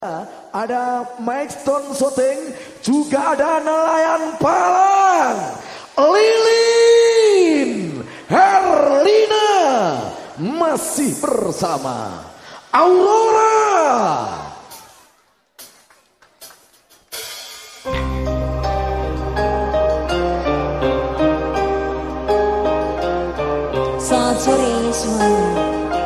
Ada Milestone Shooting, juga ada nelayan Palang, Lilin Herlina, masih bersama Aurora. Selamat sore semuanya.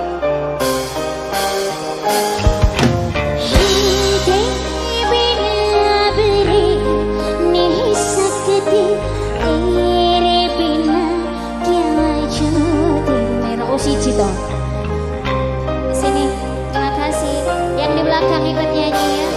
Sini, terima kasih. Yang di belakang ikut nyanyi ya.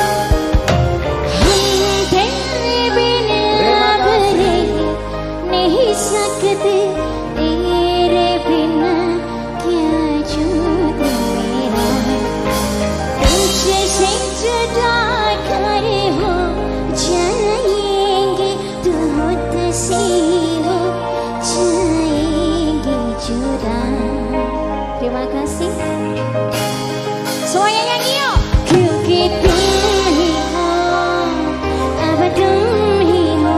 Terima kasih. Semuanya nyanyi yuk. Kyunki tum hi ho, ab tum hi ho,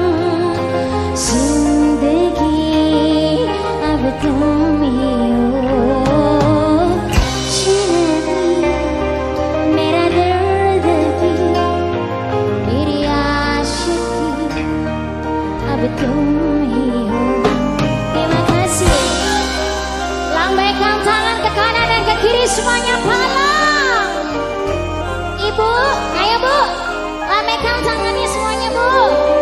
zindagi ab tum hi ho, chinabi mera dard bhi, meri aashiki ab tum hi ho. Terima kasih. Lambaikan tangan ke kanan dan ke kiri semuanya Palang. Ibu, ayo Bu, lambaikan tangannya semuanya Bu.